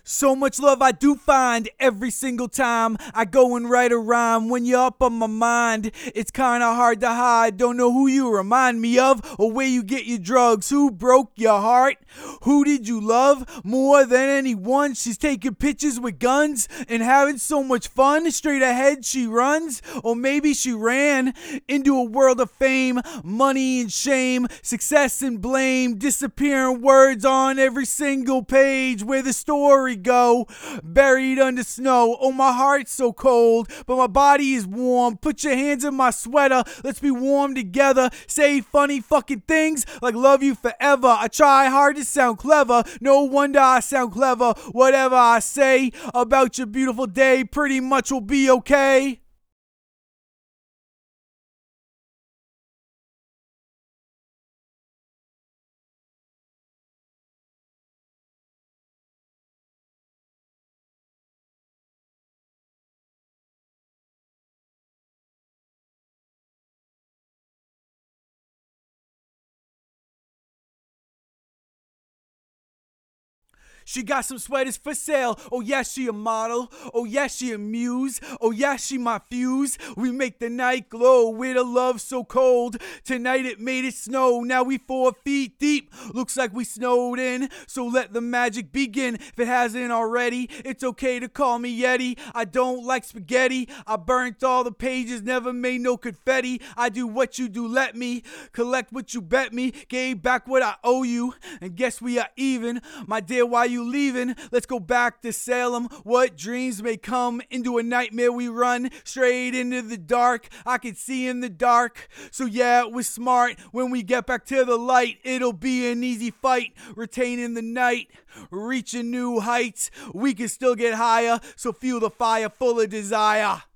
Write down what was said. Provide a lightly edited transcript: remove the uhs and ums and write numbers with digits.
So much love I do find every single time I go and write a rhyme. When you're up on my mind, it's kinda hard to hide. Don't know who you remind me of or where you get your drugs. Who broke your heart? Who did you love more than anyone? She's taking pictures with guns and having so much fun. Straight ahead she runs, or maybe she ran into a world of fame, money and shame, success and blame, disappearing words on every single page. Where the story go, buried under snow. Oh, my heart's so cold, but my body is warm. Put your hands in my sweater, let's be warm together. Say funny fucking things like love you forever. I try hard to sound clever, no wonder I sound clever. Whatever I say about your beautiful day pretty much will be okay. She got some sweaters for sale. Oh yeah, she a model. Oh yeah, she a muse. Oh yeah, she my fuse. We make the night glow with a love so cold. Tonight it made it snow. Now we 4 feet deep. Looks like we snowed in. So let the magic begin. If it hasn't already, it's okay to call me Yeti. I don't like spaghetti. I burnt all the pages, never made no confetti. I do what you do, let me collect what you bet me. Gave back what I owe you, and guess we are even. My dear, why you leaving? Let's go back to Salem. What dreams may come into a nightmare we run straight into the dark. I can see in the dark. So yeah, it was smart. When we get back to the light, it'll be an easy fight. Retaining the night, reaching new heights. We can still get higher, so feel the fire full of desire.